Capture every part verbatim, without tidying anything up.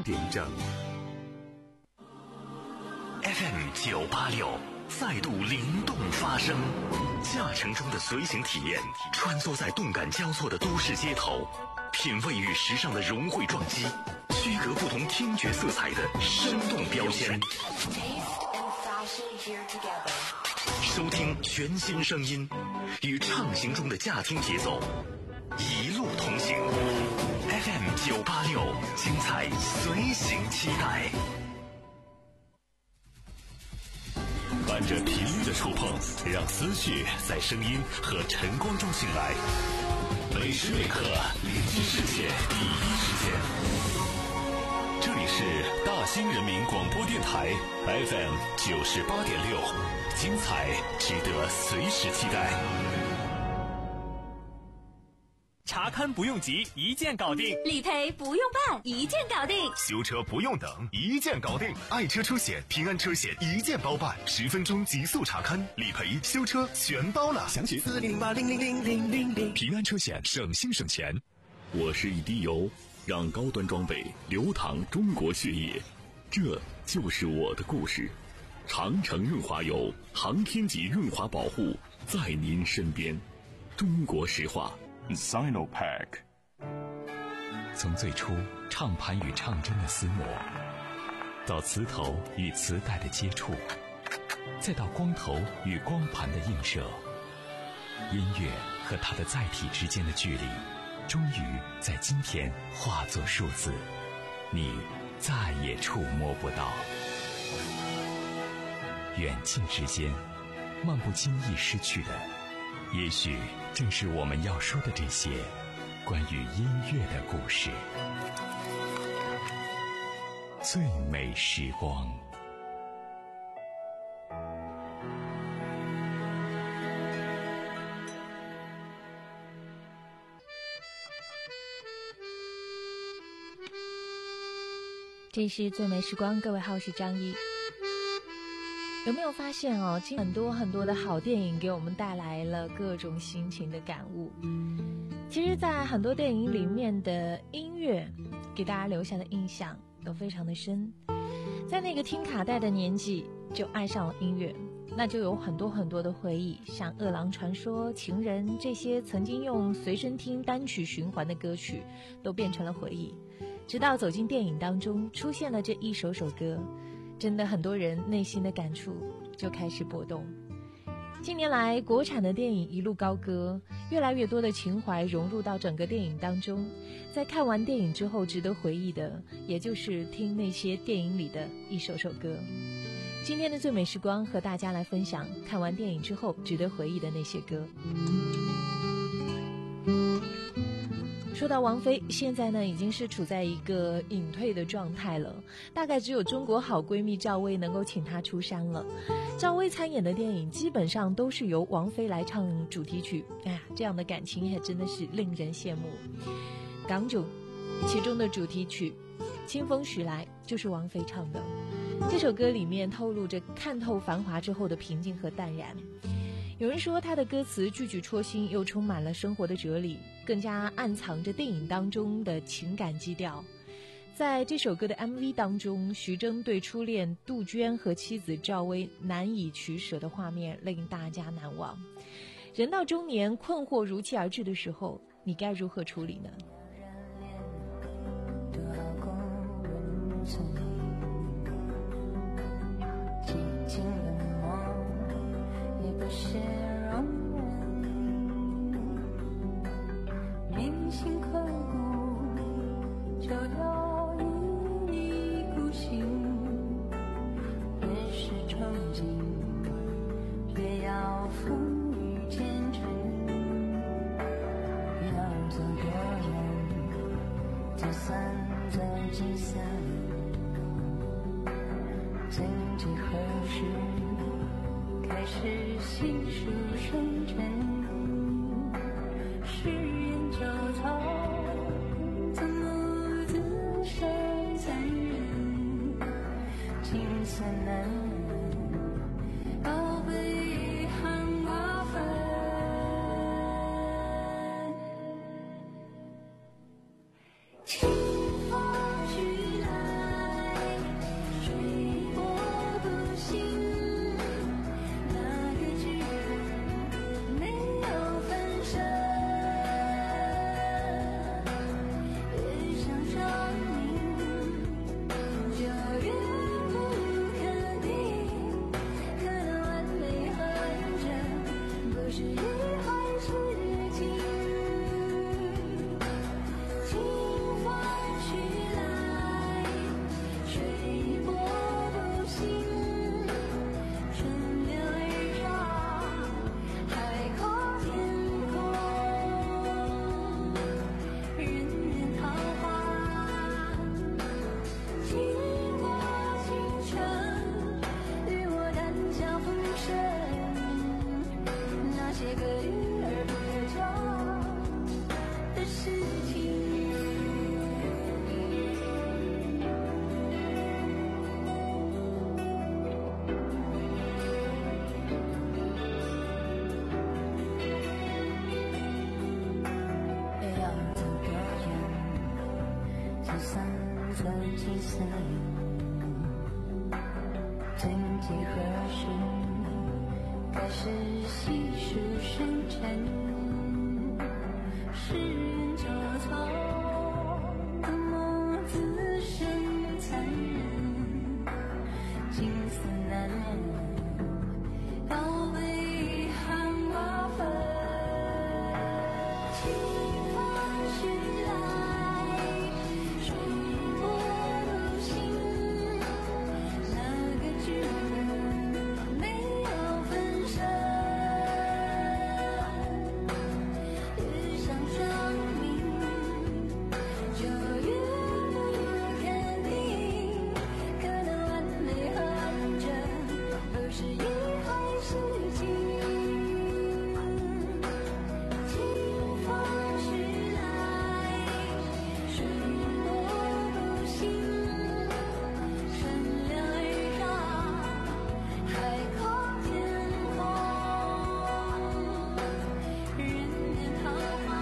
点整。F M 九八六再度灵动发声，驾乘中的随行体验，穿梭在动感交错的都市街头，品味与时尚的融汇撞击，区隔不同听觉色彩的生动标签。收听全新声音，与畅行中的驾听节奏一路同行。F M 九八六，精彩随行期待。伴着频率的触碰，让思绪在声音和晨光中醒来。每时每刻，聆听世界第一时间。这里是大兴人民广播电台 F M 九十八点六，精彩值得随时期待。 查勘不用急，一键搞定； 理赔不用办，一键搞定； 修车不用等，一键搞定。爱车出险，平安车险一键包办，十分钟极速查勘、理赔、修车全包了。详询四零零八零零零零零零。平安车险，省心省钱。 我是一滴油，让高端装备流淌中国血液，这就是我的故事。长城润滑油，航天级润滑保护，在您身边。中国石化。 Sinopack。 从最初唱盘与唱针的厮磨，到磁头与磁带的接触，再到光头与光盘的映射，音乐和它的载体之间的距离，终于在今天化作数字，你再也触摸不到。远近之间，漫不经意失去的，也许正是我们要说的这些关于音乐的故事。最美时光。 这是最美时光，各位好，我是张一。有没有发现哦，今很多很多的好电影给我们带来了各种心情的感悟。其实在很多电影里面的音乐给大家留下的印象都非常的深，在那个听卡带的年纪就爱上了音乐，那就有很多很多的回忆，像饿狼传说、情人，这些曾经用随身听单曲循环的歌曲都变成了回忆，直到走进电影当中出现了这一首首歌，真的很多人内心的感触就开始波动。近年来国产的电影一路高歌，越来越多的情怀融入到整个电影当中，在看完电影之后值得回忆的也就是听那些电影里的一首首歌。今天的最美时光和大家来分享看完电影之后值得回忆的那些歌。说到王菲，现在呢已经是处在一个隐退的状态了，大概只有中国好闺蜜赵薇能够请她出山了。赵薇参演的电影基本上都是由王菲来唱主题曲，哎呀，这样的感情也真的是令人羡慕。港囧其中的主题曲《清风徐来》就是王菲唱的，这首歌里面透露着看透繁华之后的平静和淡然。有人说他的歌词句句戳心，又充满了生活的哲理，更加暗藏着电影当中的情感基调。在这首歌的 M V 当中，徐峥对初恋杜鹃和妻子赵薇难以取舍的画面令大家难忘。人到中年，困惑如期而至的时候，你该如何处理呢？ 是容忍，铭心刻骨，就要一意孤行，越是憧憬，越要风雨兼程，要走多远，就算在几散，曾几何时开始细数深沉，誓言交错，怎么自伤残忍，情算难忍，要被遗憾瓜分。清风徐来， 色金色，曾几何时开始细数深沉，世人交错，多么自身残忍，景色难忍，要被遗憾瓜分。清风徐来，水波独行，那个剧本没有分身，越想证明，就越不肯定，可能完美和完整都是一回事情。清风徐来，水波独行，乘凉而上，海阔天空，人面桃花，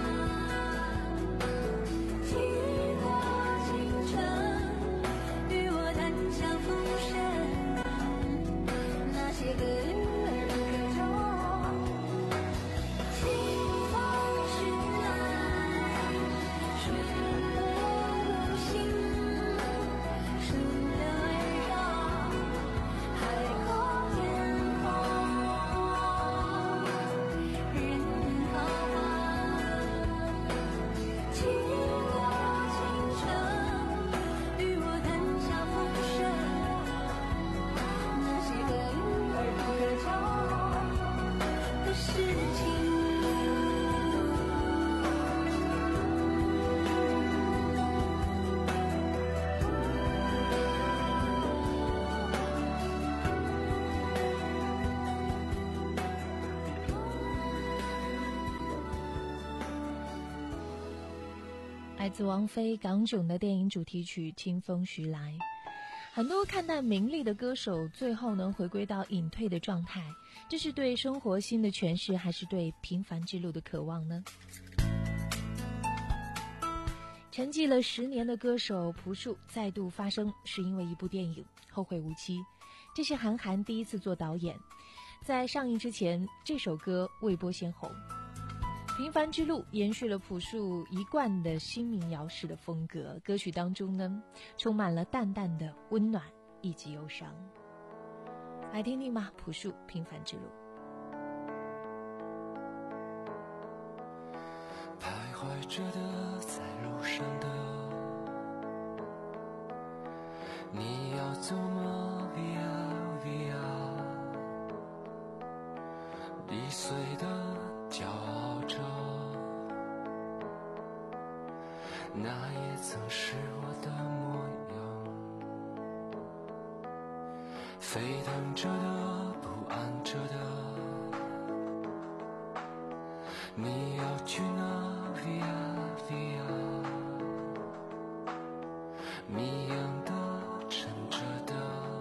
几多倾城，与我谈笑风生，那些个遇而不可求。清风徐来，水波独行，乘凉而上，海阔天空，人面桃花，几多倾城，与我谈笑风生，那些个遇而不可求的事情。 来自王菲港囧的电影主题曲《清风徐来》。很多看淡名利的歌手最后能回归到隐退的状态，这是对生活新的诠释，还是对平凡之路的渴望呢？沉寂了十年的歌手朴树再度发声，是因为一部电影《后会无期》。这是韩寒第一次做导演，在上映之前，这首歌未播先红。平凡之路延续了朴树一贯的新民谣式的风格，歌曲当中呢，充满了淡淡的温暖以及忧伤。来听听吧，朴树《平凡之路》。 徘徊着的，在路上的，你要走吗 ？Via Via， 易碎的，骄傲着，那也曾是我的模样。沸腾着的，不安着的，你要去哪 ？Via Via， 谜样的，沉着的，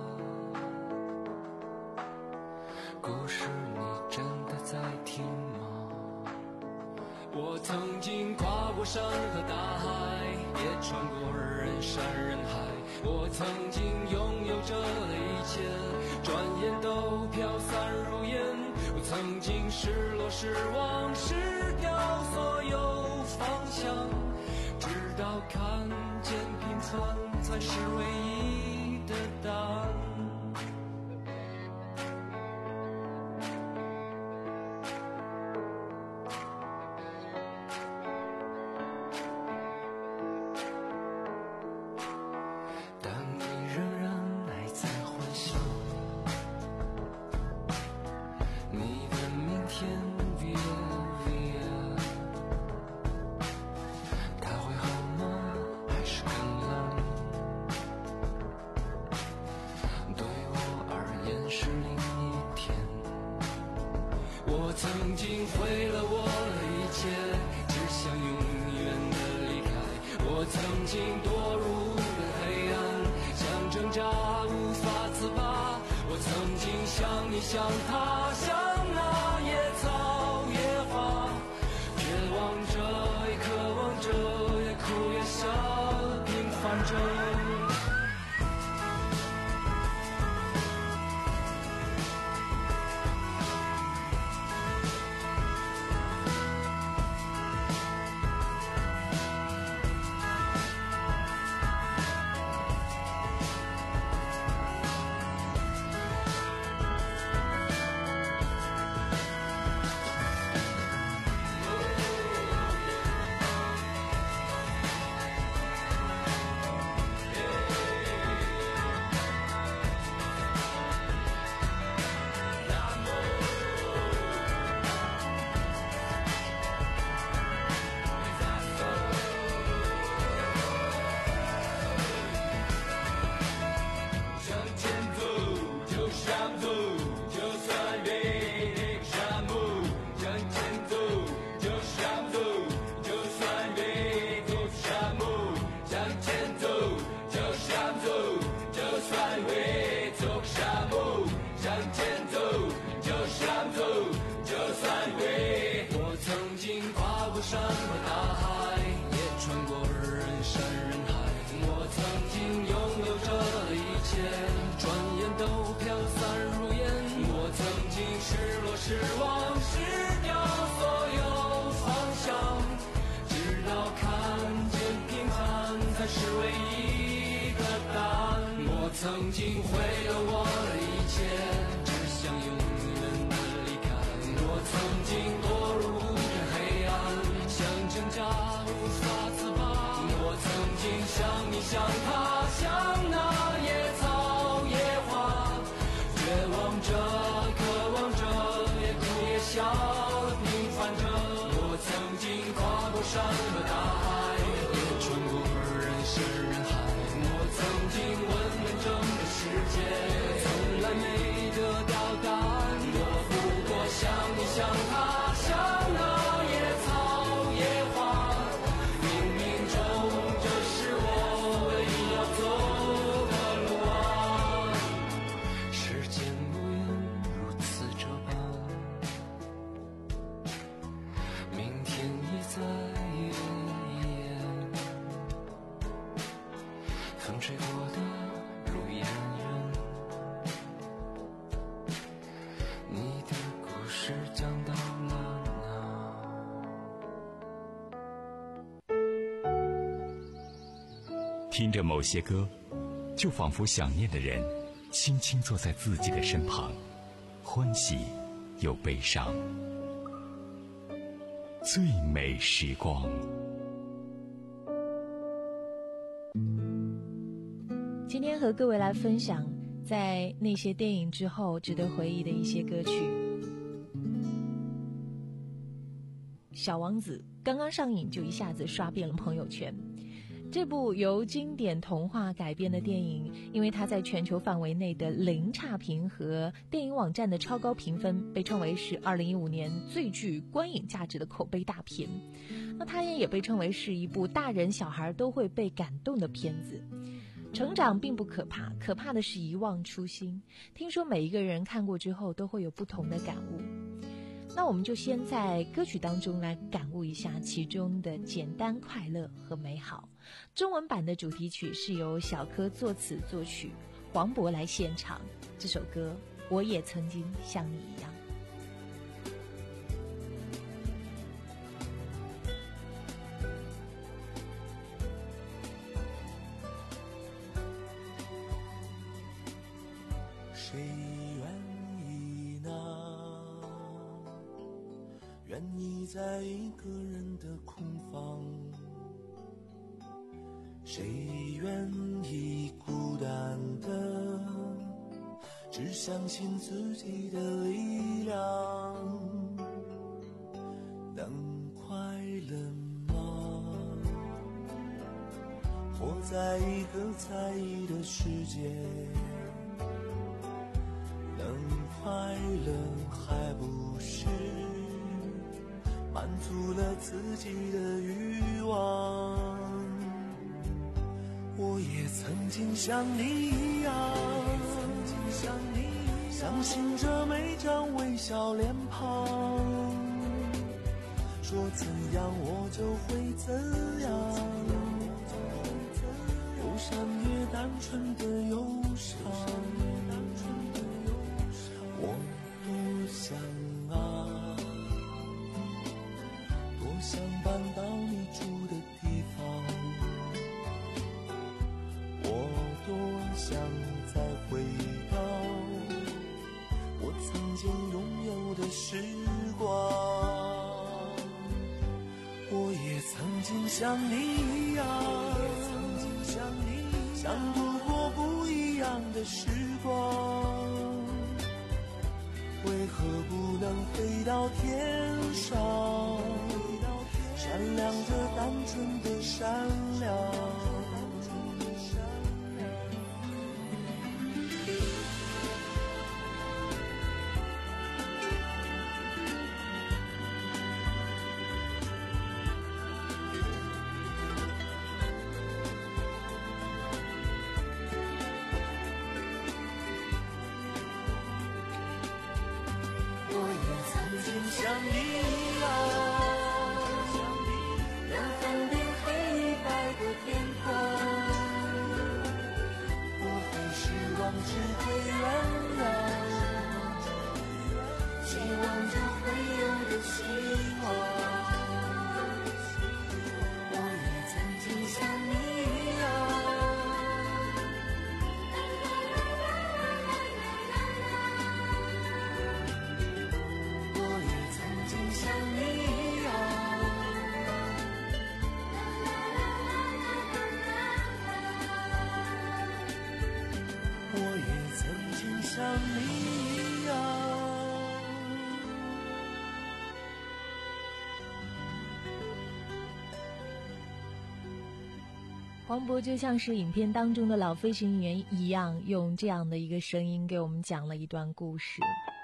故事你真的在听吗？我曾经跨过山和大海，也穿过人山人海。我曾经拥有着的一切，转眼都飘散如烟。我曾经失落失望失掉所有方向，直到看见平凡才是唯一的答案。曾经毁了我的一切，只想永远的离开。我曾经堕入了黑暗，想挣扎无法自拔。我曾经像你像他，像那野草野花，绝望着也渴望着，也哭也笑，平凡宙。山和大海，也穿过人山人海。我曾经拥有着的一切，转眼都飘散如烟。我曾经失落失望失掉所有方向，直到看见平凡才是唯一的答案。我曾经毁了我的一切，只想永远的离开。我曾经堕入无边黑暗，挣扎无法自拔。我曾经像你像他像那野草野花，绝望着渴望着也哭也笑地平凡着。我曾经跨过山和大海，也穿过人山人海。我曾经问遍整个世界，从来没得到答案。我不过像你像他像那野草野花，冥冥中这是我唯一要走的路啊。时间无言如此这般，明天已在眼前，风吹过的如烟云，你的故事讲到了听着某些歌，就仿佛想念的人轻轻坐在自己的身旁，欢喜又悲伤。最美时光。 今天和各位来分享在那些电影之后值得回忆的一些歌曲。小王子刚刚上映就一下子刷遍了朋友圈。这部由经典童话改编的电影，因为它在全球范围内的零差评和电影网站的超高评分，被称为是二零一五年最具观影价值的口碑大片。那它也被称为是一部大人小孩都会被感动的片子。成长并不可怕，可怕的是遗忘初心。听说每一个人看过之后都会有不同的感悟。那我们就先在歌曲当中来感悟一下其中的简单快乐和美好。中文版的主题曲是由小柯作词作曲，黄渤来献唱。这首歌我也曾经像你一样。 谁愿意呢？愿意在一个人的空房，谁愿意孤单的只相信自己的力量？能快乐吗？活在一个在意的世界，能快乐还不是满足了自己的欲望？我也曾经像你一样，相信着每张微笑脸庞，说怎样我就会怎样，有伤越单纯的忧伤，我多想啊，多想搬到你住的地方，我多想再回到我曾经拥有的时光。我也曾经像你一样，想度过不一样的时光，为何不能飞到天上，闪亮着单纯的善良。像你一样，能分辨黑白的天空，不会时光只会原谅，期望着会有的希望。我也曾经像你一样，像你一样，我也曾经像你一样。 黄渤就像是影片当中的老飞行员一样，用这样的一个声音给我们讲了一段故事。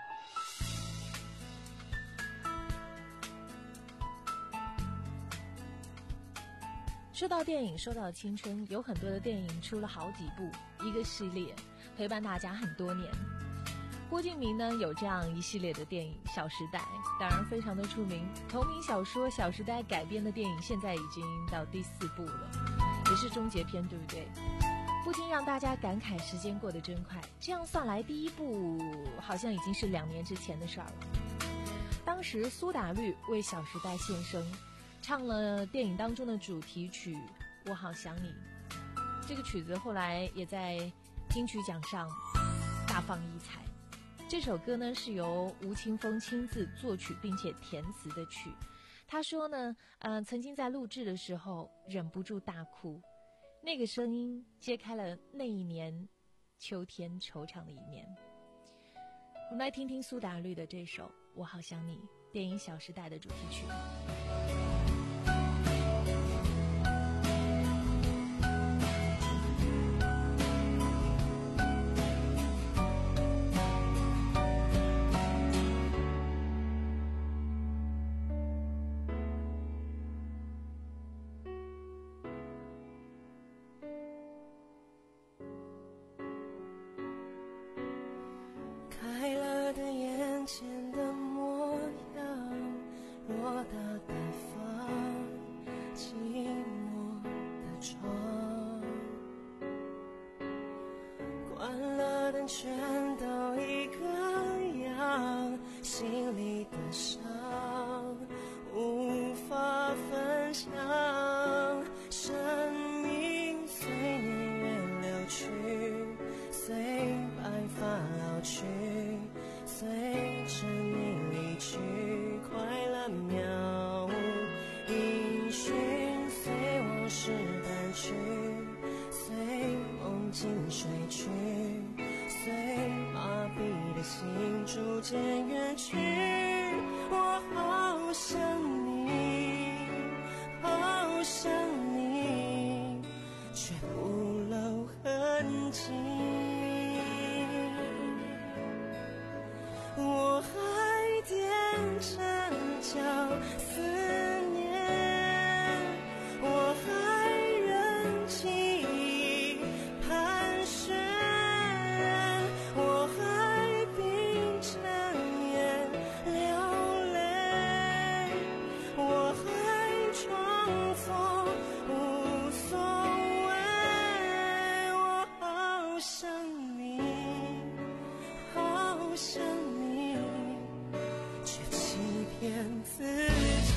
说到电影，说到青春，有很多的电影出了好几部，一个系列陪伴大家很多年。郭敬明呢有这样一系列的电影《小时代》，当然非常的出名。同名小说《小时代》改编的电影现在已经到第四部了，也是终结篇，对不对？不禁让大家感慨时间过得真快。这样算来，第一部好像已经是两年之前的事儿了。当时苏打绿为《小时代》献声，唱了电影当中的主题曲《我好想你》，这个曲子后来也在金曲奖上大放异彩。这首歌呢是由吴青峰亲自作曲并且填词的曲。他说呢，呃，曾经在录制的时候忍不住大哭，那个声音揭开了那一年秋天惆怅的一面。我们来听听苏打绿的这首《我好想你》，电影《小时代》的主题曲。 开了的眼前的模样，偌大的房，寂寞的床，关了灯全都一个样，心里的伤无法分享，生命随年月流去，随白发老去，随生命离去，快乐渺无音讯，随往事淡去，随梦境睡去，随麻痹的心逐渐远去。我好想你，好想你，却不露痕迹。我还踮着脚思念，我还忍记忆盘旋，我还闭着眼流泪，我还装作无所谓。 想你，好想你，却欺骗自己。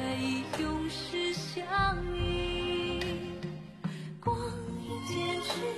永世相依，光阴渐去。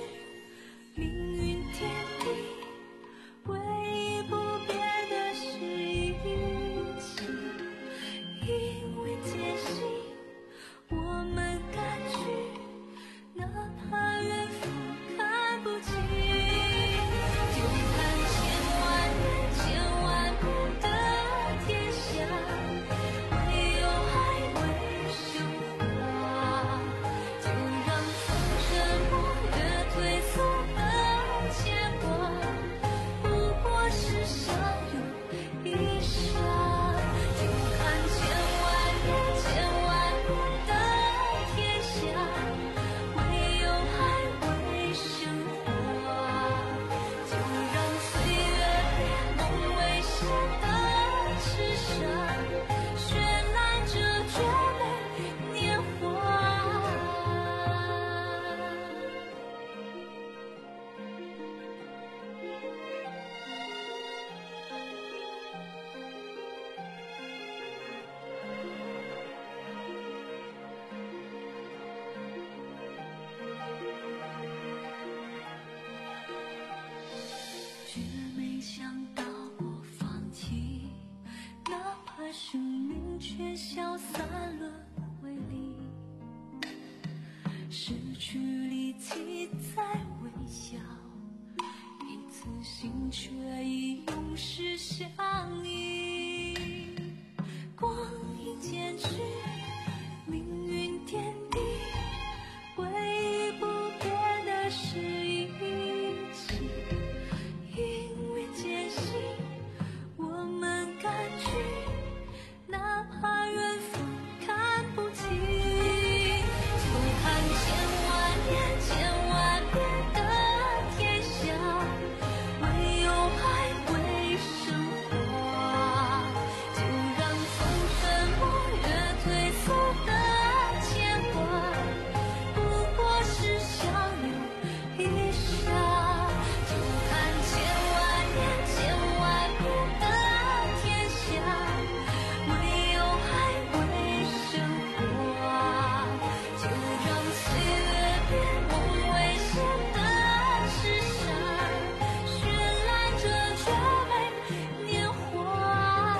失去力气在微笑，一次性却已永世相依。光阴渐去，命运点滴，唯一不变的是一起。因为艰辛，我们甘去，哪怕远方看不清。就看千万年千万年的天下，唯有爱会升华。就让风尘磨月褪色的牵挂，不过是相留一刹。就看千万年千万年的天下，唯有爱会升华。就让岁月变梦危险的纸上，绚烂着绝美年华。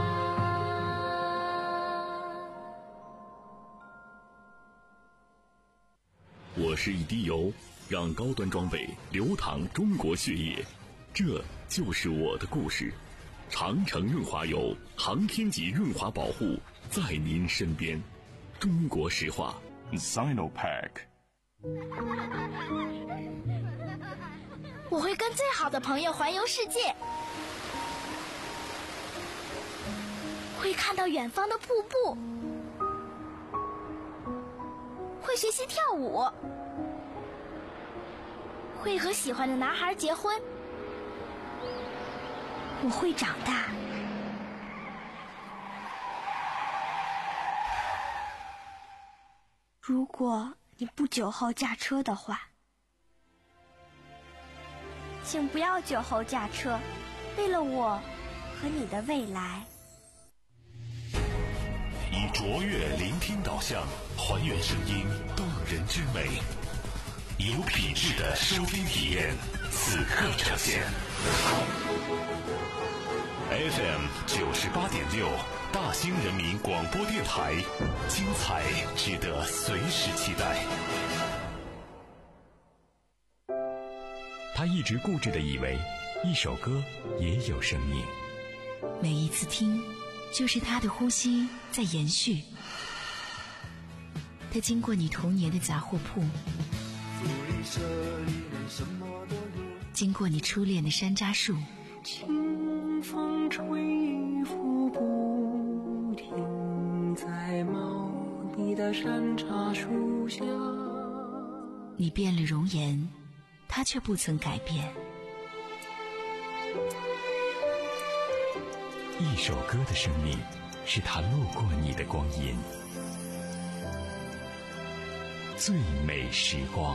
我是一滴油，让高端装备流淌中国血液，这就是我的故事。长城润滑油，航天级润滑保护，在您身边。中国石化 Sinopec。 我会跟最好的朋友环游世界，会看到远方的瀑布，会学习跳舞，会和喜欢的男孩结婚。我会长大。如果你不酒后驾车的话，请不要酒后驾车，为了我和你的未来。 以卓越聆听导向，还原声音动人之美，有品质的收听体验，此刻呈现。F M 九十八点六，大兴人民广播电台，精彩值得随时期待。 他一直固执地以为，一首歌也有生命。 每一次听，就是他的呼吸在延续。他经过你童年的杂货铺，经过你初恋的山楂树， 清风吹拂不停，在茂密的山茶树下。 你变了容颜，他却不曾改变。 一首歌的生命，是他路过你的光阴。最美时光。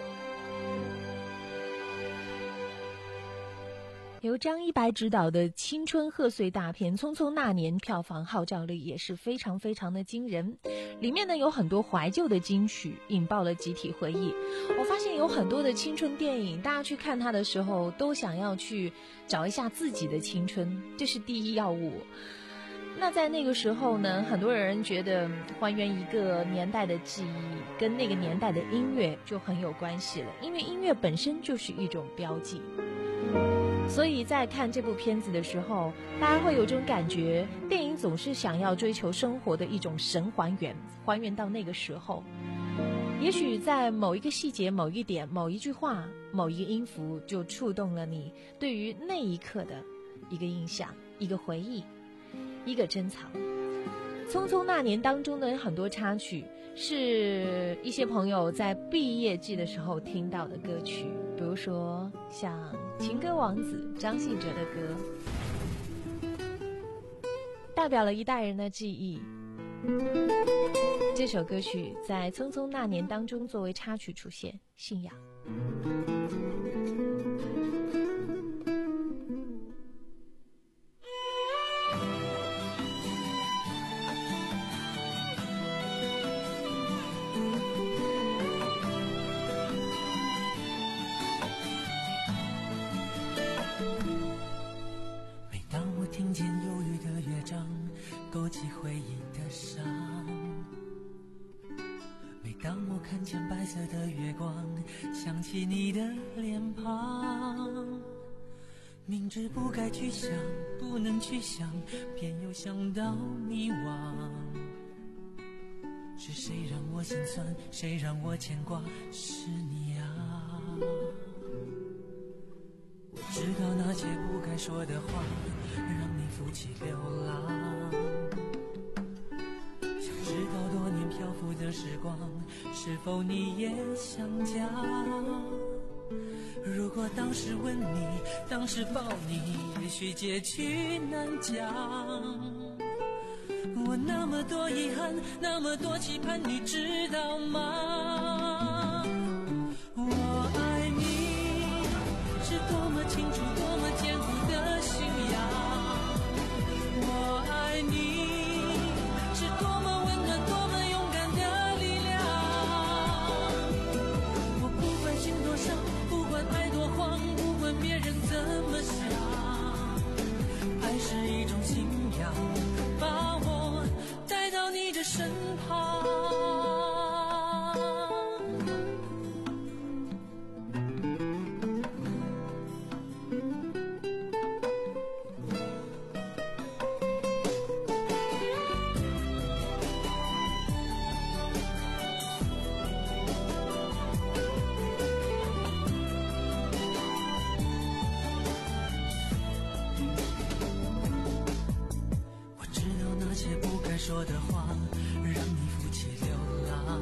由张一白执导的青春贺岁大片《匆匆那年》，票房号召力也是非常非常的惊人。里面呢有很多怀旧的金曲，引爆了集体回忆。我发现有很多的青春电影，大家去看它的时候，都想要去找一下自己的青春，这是第一要务。那在那个时候呢，很多人觉得还原一个年代的记忆，跟那个年代的音乐就很有关系了，因为音乐本身就是一种标记。所以在看这部片子的时候，大家会有这种感觉，电影总是想要追求生活的一种神还原，还原到那个时候。也许在某一个细节、某一点、某一句话、某一个音符，就触动了你对于那一刻的一个印象、一个回忆、一个珍藏。匆匆那年当中的很多插曲，是一些朋友在毕业季的时候听到的歌曲，比如说像情歌王子张信哲的歌，代表了一代人的记忆。这首歌曲在匆匆那年当中作为插曲出现，信仰。 听见忧郁的乐章，勾起回忆的伤。每当我看见白色的月光，想起你的脸庞。明知不该去想，不能去想，偏又想到迷惘。是谁让我心酸，谁让我牵挂，是你啊。我知道那些不该说的话，让你负起流浪。想知道多年漂浮的时光，是否你也想家？如果当时吻你，当时抱你，也许结局难讲。我那么多遗憾，那么多期盼，你知道吗？我爱你是多么清楚，多么坚固的信仰。我爱你是多么温暖，多么勇敢的力量。我不管心多伤，不管爱多慌，不管别人怎么想，爱是一种信仰，把我带到你的身旁。说的话让你负起流浪，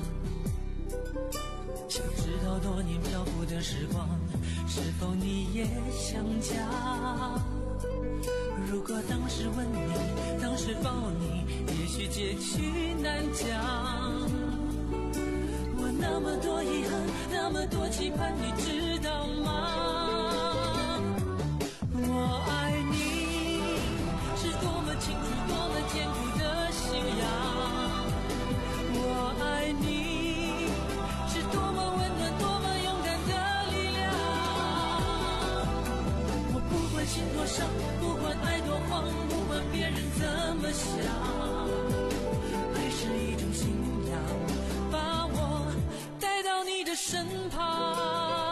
想知道多年漂浮的时光，是否你也想家？如果当时吻你，当时抱你，也许结局难讲。我那么多遗憾，那么多期盼，你知道吗？我爱你是多么清楚，多么坚固的信仰。我爱你是多么温暖，多么勇敢的力量。我不管心多伤，不管爱多慌，不管别人怎么想，爱是一种信仰，把我带到你的身旁。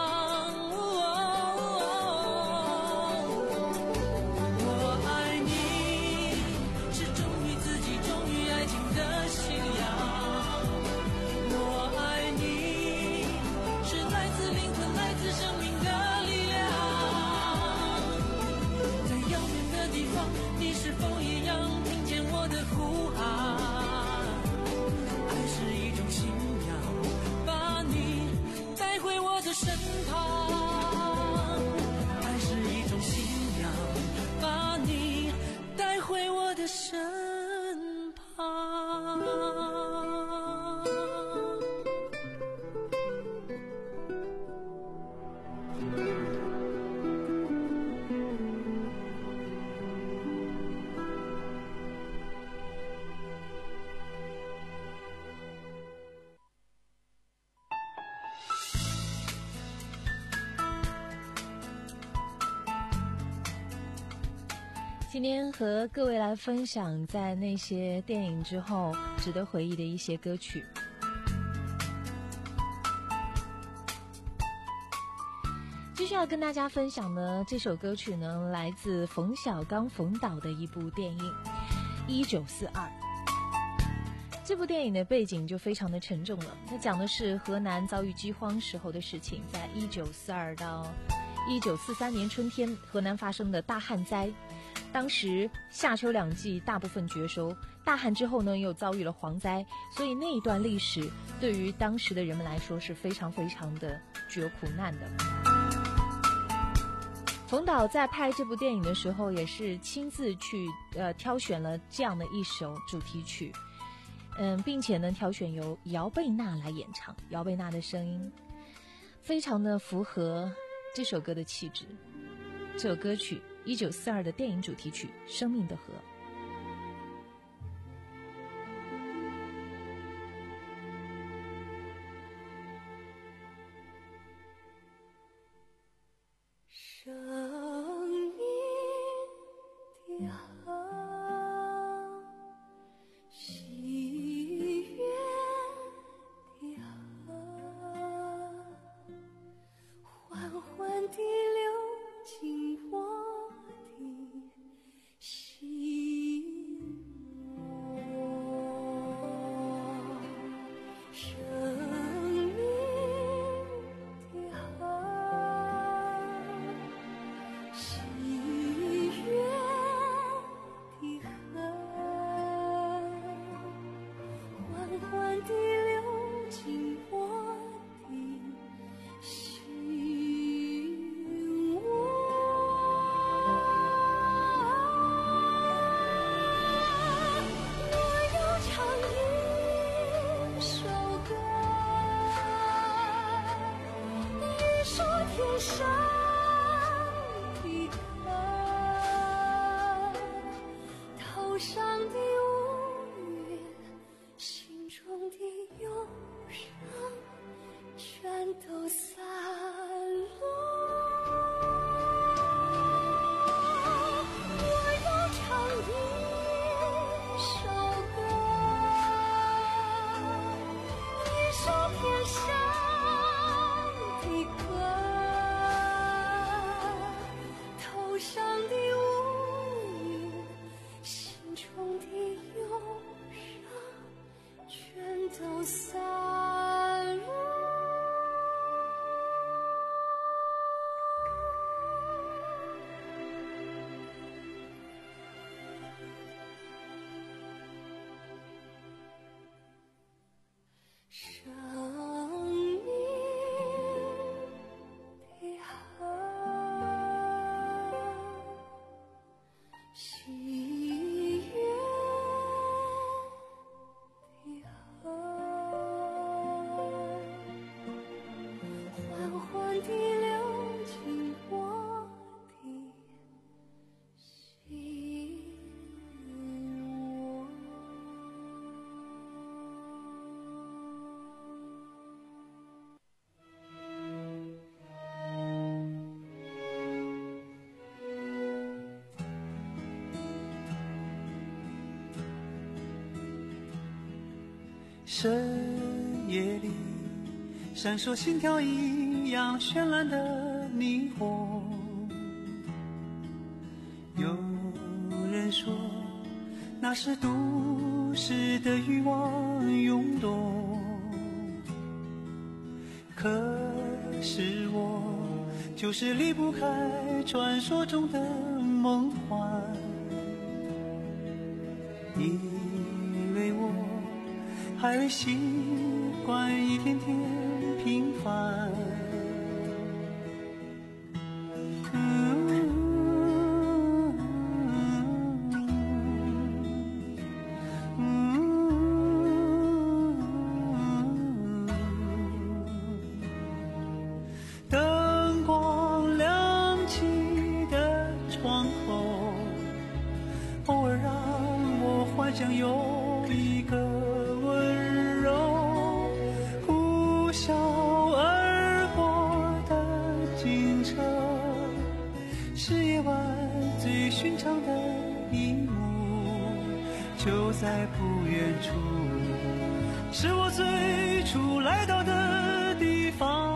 身旁。 今天和各位来分享在那些电影之后值得回忆的一些歌曲。继续要跟大家分享呢，这首歌曲呢来自冯小刚冯导的一部电影《一九四二》。这部电影的背景就非常的沉重了，它讲的是河南遭遇饥荒时候的事情，在一九四二到一九四三年春天，河南发生的大旱灾。当时夏秋两季大部分绝收，大旱之后呢又遭遇了蝗灾，所以那一段历史对于当时的人们来说是非常非常的具有苦难的。冯导在拍这部电影的时候也是亲自去呃挑选了这样的一首主题曲，嗯，并且呢挑选由姚贝娜来演唱，姚贝娜的声音非常的符合这首歌的气质。这首歌曲一九四二的电影主题曲《生命的河》。 生命的河，喜悦的河。 上的歌，头上的乌云，心中的忧伤，全都散落。我要唱一首歌，一首天上的歌，头上的乌云，心中的忧伤，全都散落。生命的河，喜悦的河，缓缓地流进我的心窝。 深夜里闪烁心跳一样绚烂的霓虹，有人说那是都市的欲望涌动，可是我就是离不开传说中的梦幻，因为我还未习惯一天天平凡。灯光亮起的窗口，偶尔让我幻想有一个温柔呼啸而过的警车，是夜晚最寻常的一幕，就在不远处，是我最初来到的地方。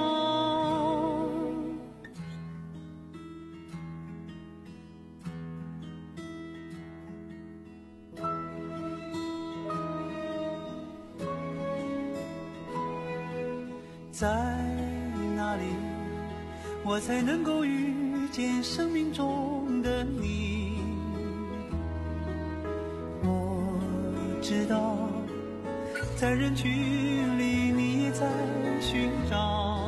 在哪里我才能够遇见生命中的你？我知道在人群里你也在寻找，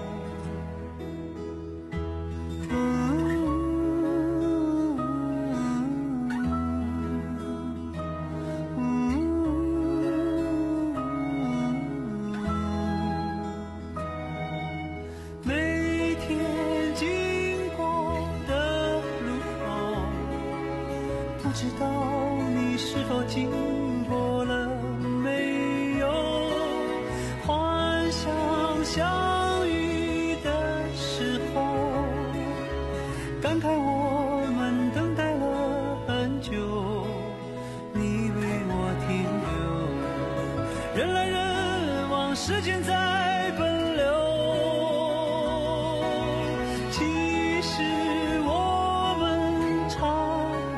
不知道你是否经过了没有，幻想相遇的时候，感慨我们等待了很久，你为我停留，人来人往，时间在奔流，其实我们差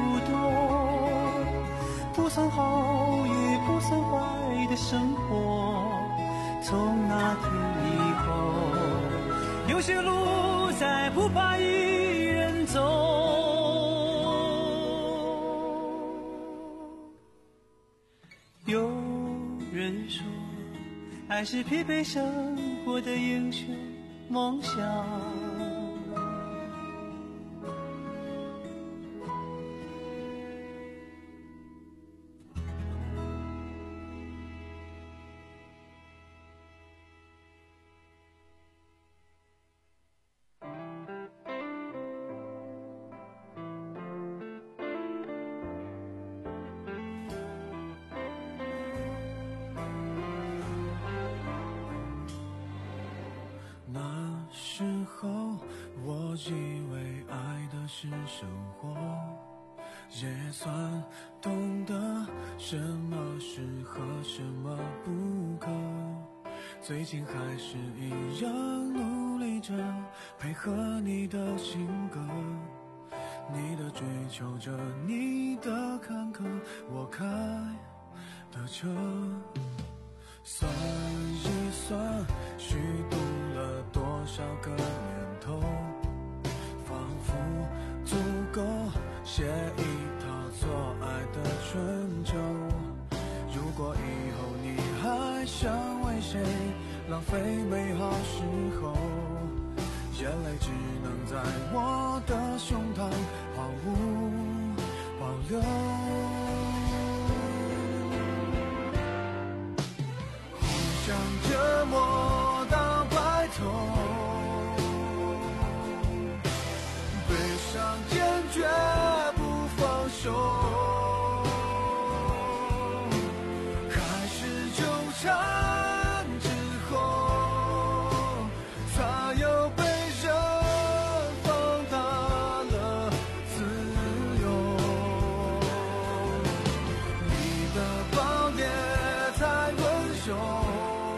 不算好也不算坏的生活，从那天以后，有些路再不怕一人走。有人说，爱是疲惫生活的英雄梦想。 时候，我以为爱的是生活，也算懂得什么适合，什么不可。最近还是一样努力着配合你的性格，你的追求着，你的坎坷，我开的车。算一算，虚度了多少个年头，仿佛足够写一套错爱的春秋。如果以后你还想为谁浪费美好时候，眼泪只能在我的胸膛毫无保留。互相折磨到白头，悲伤坚决不放手，开始纠缠之后，才又被人放大了自由。你的暴烈太温柔，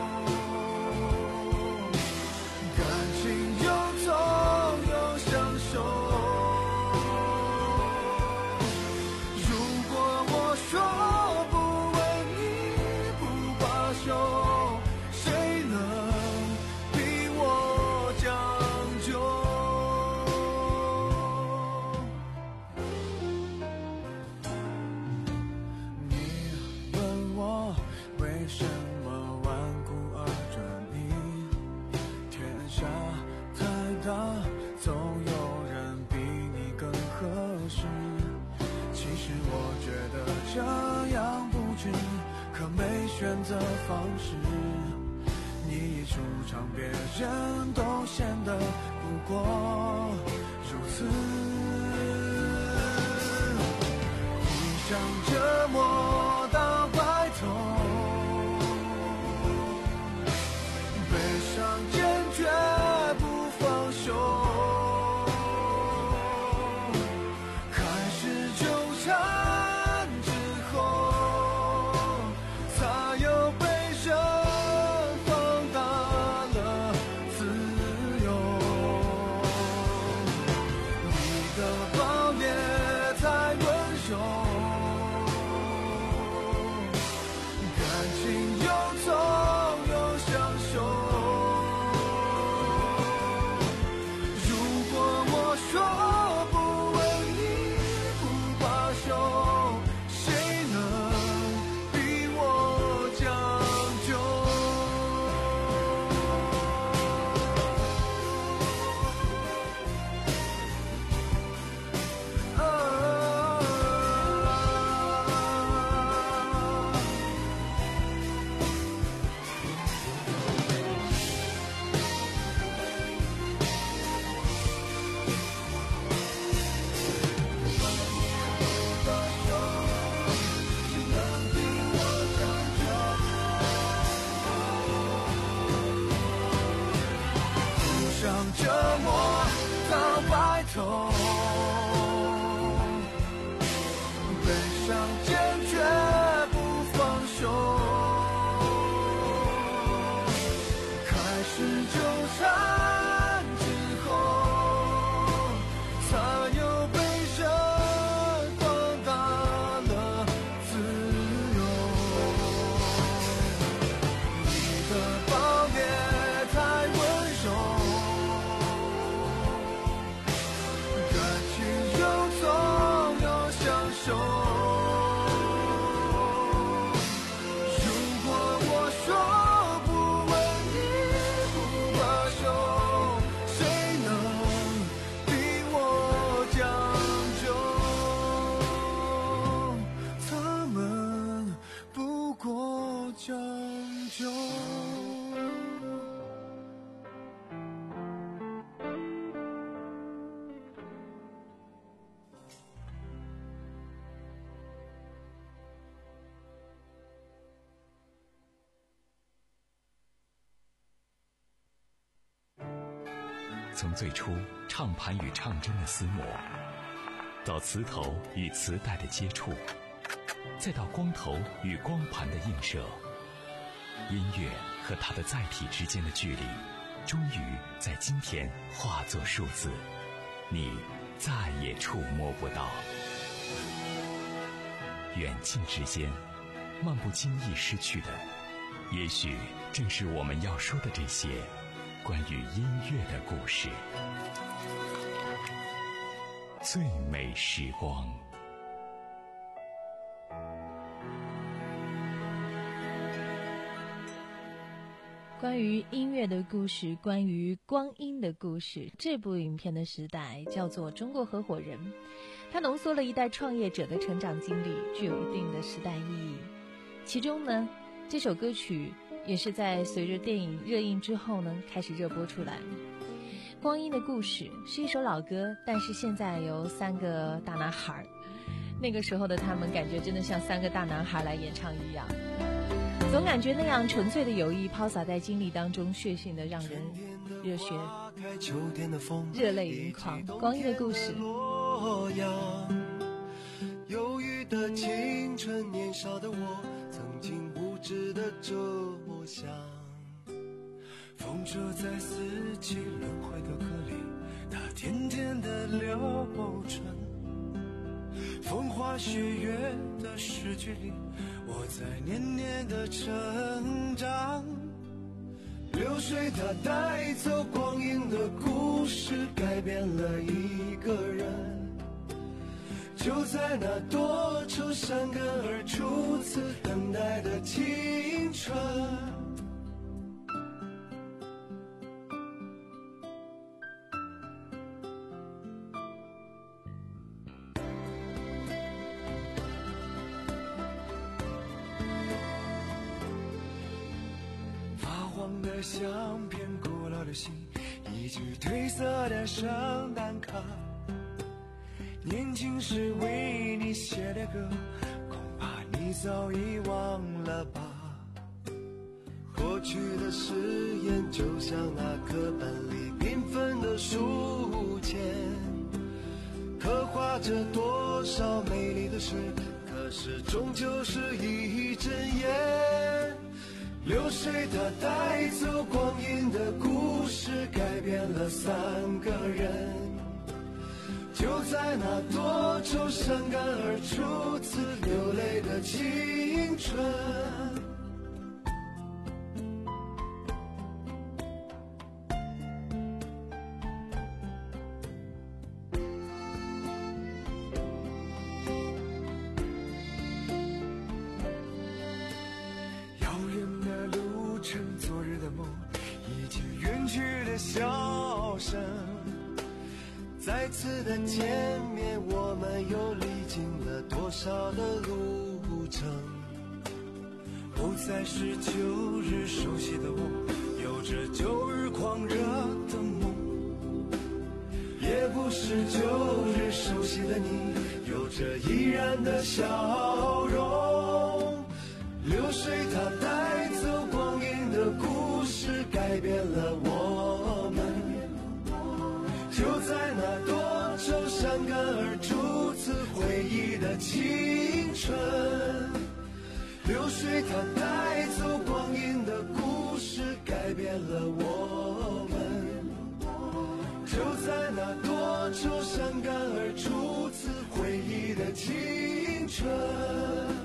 总有人比你更合适。其实我觉得这样不值，可没选择方式。你一出场，别人都显得不过如此。互相折磨到白头，悲伤坚决不放手。折磨到白头，悲伤坚决不放手，开始纠缠之后，才又被人放大了自由。你的暴烈太温柔，感情从最初唱盘与唱针的厮磨，到磁头与磁带的接触，再到光头与光盘的映射，音乐和它的载体之间的距离，终于在今天化作数字，你再也触摸不到。远近之间，漫不经意失去的，也许正是我们要说的这些关于音乐的故事。最美时光。 关于音乐的故事，关于光阴的故事，这部影片的时代叫做《中国合伙人》，它浓缩了一代创业者的成长经历，具有一定的时代意义。其中呢，这首歌曲也是在随着电影热映之后呢，开始热播出来。光阴的故事是一首老歌，但是现在由三个大男孩，那个时候的他们感觉真的像三个大男孩来演唱一样，总感觉那样纯粹的友谊抛洒在经历当中，血性的让人热血热泪盈眶。光阴的故事。 忧郁的青春，年少的我曾经无知的这么想，风车在四季轮回的歌里，它甜甜的流转，风花雪月的诗句里，我在年年的成长。流水它带走光阴的故事，改变了一个人，就在那多愁善感而初次等待的青春。发黄的相片，古老的信，一句褪色的圣诞卡，年轻时为你写的歌，恐怕你早已忘了吧。过去的誓言就像那课本里缤纷的书签，刻画着多少美丽的事，可是终究是一阵烟。流水它带走光阴的故事，改变了三个人，就在那多愁善感而初次流泪的青春。遥远的路程，昨日的梦，一句远去的笑声，再次的见面，我们又历经了多少的路程，不再是旧日熟悉的我，有着旧日狂热的梦，也不是旧日熟悉的你，有着依然的笑容。流水它带走光阴的故事，改变了我们，就在那多愁善感而初次回忆的青春。流水它带走光阴的故事，改变了我们，就在那多愁善感而初次回忆的青春。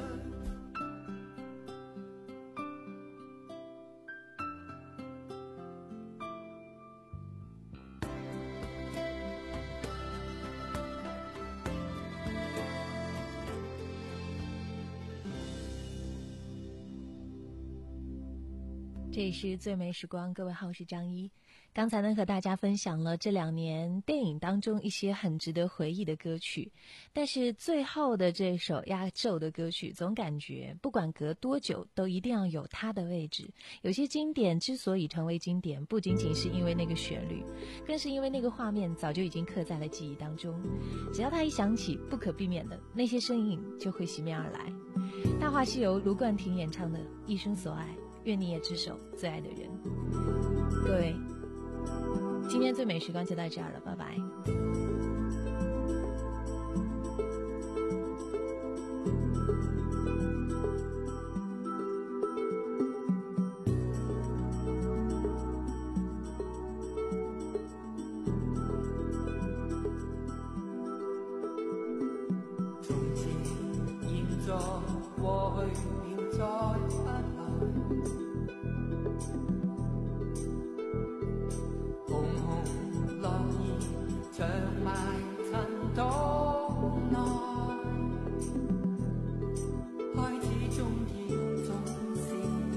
这里是最美时光，各位好，我是张一。刚才呢和大家分享了这两年电影当中一些很值得回忆的歌曲，但是最后的这首压轴的歌曲，总感觉不管隔多久都一定要有它的位置。有些经典之所以成为经典，不仅仅是因为那个旋律，更是因为那个画面早就已经刻在了记忆当中，只要它一响起，不可避免的那些身影就会袭面而来。大话西游卢冠廷演唱的一生所爱，愿你也只手最爱的人。各位今天最美时光就到这儿了，拜拜。 過去了再不來，紅紅落葉長埋塵土內，開始終結總是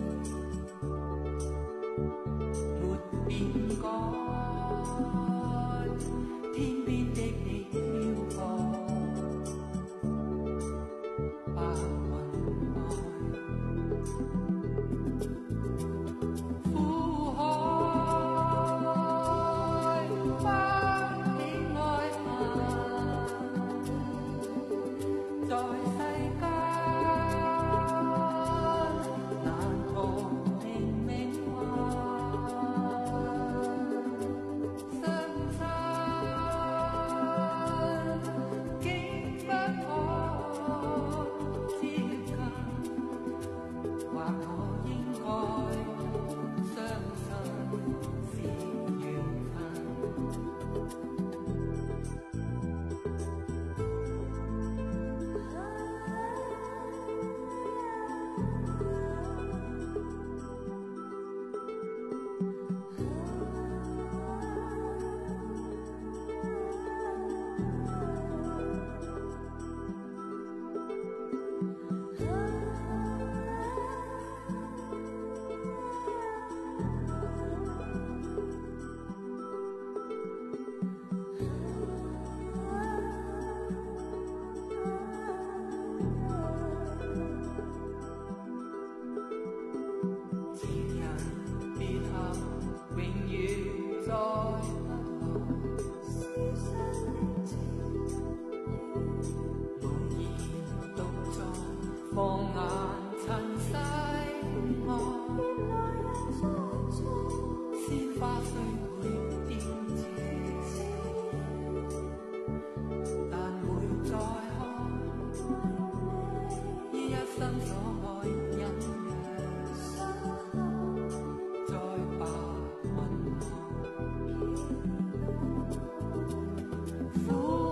沒變改，天邊的你飄過放眼塵世外，鮮花雖會凋謝，但會再開，依一生所愛隱約，再把雲來苦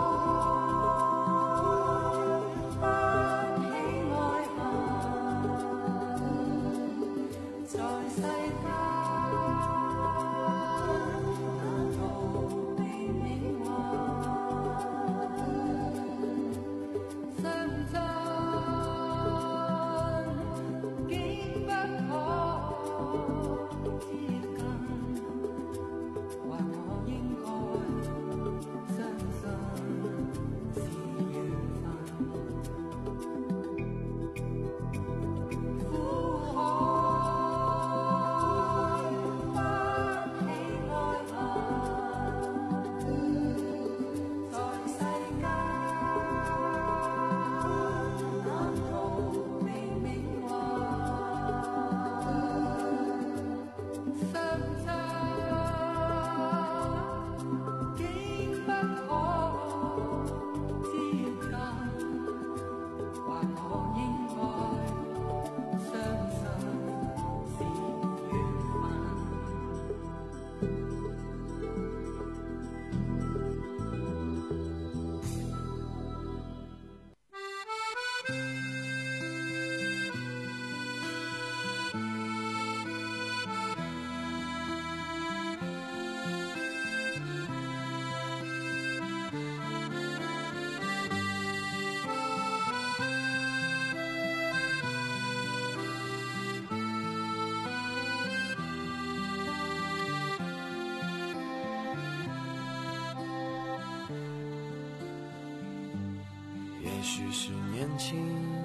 也许是年轻，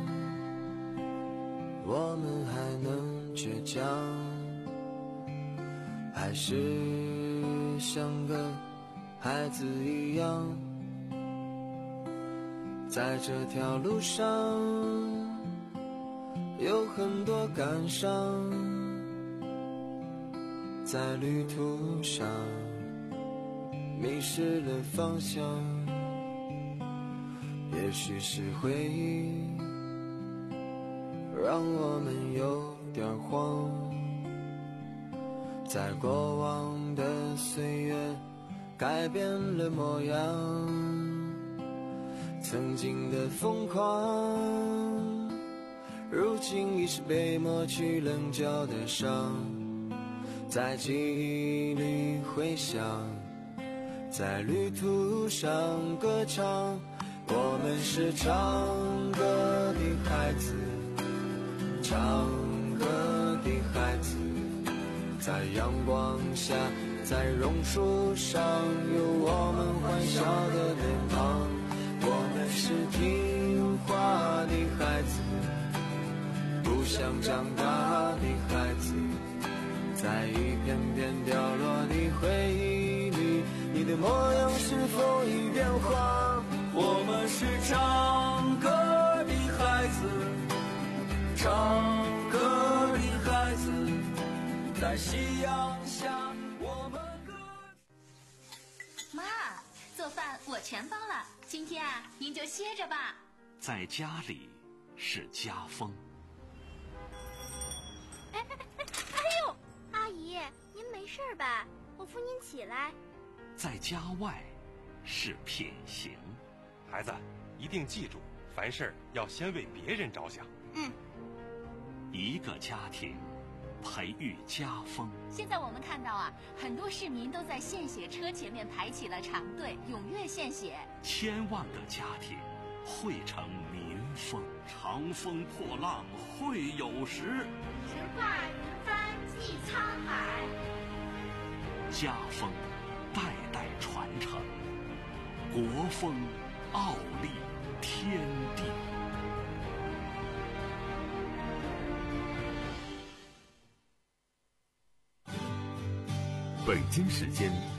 我们还能倔强，还是像个孩子一样，在这条路上有很多感伤，在旅途上迷失了方向，也许是回忆让我们有点慌，在过往的岁月改变了模样，曾经的疯狂如今已是被抹去棱角的伤，在记忆里回响，在旅途上歌唱。我们是唱歌的孩子，唱歌的孩子，在阳光下，在榕树上，有我们欢笑的脸庞。我们是听话的孩子，不想长大的孩子，在一片片掉落的回忆里，你的模样是否已变化？我们是唱歌的孩子，唱歌的孩子，在夕阳下我们歌。 妈，做饭我全包了，今天啊您就歇着吧。 在家里是家风。 哎哎哎哎呦，阿姨，您没事吧？我扶您起来。 在家外是品行。 孩子，一定记住，凡事要先为别人着想。 嗯。 一个家庭培育家风。 现在我们看到啊，很多市民都在献血车前面排起了长队，踊跃献血。 千万个家庭汇成民风。长风破浪会有时， 直挂云帆济沧海。 家风代代传承，国风傲立天地。 北京时间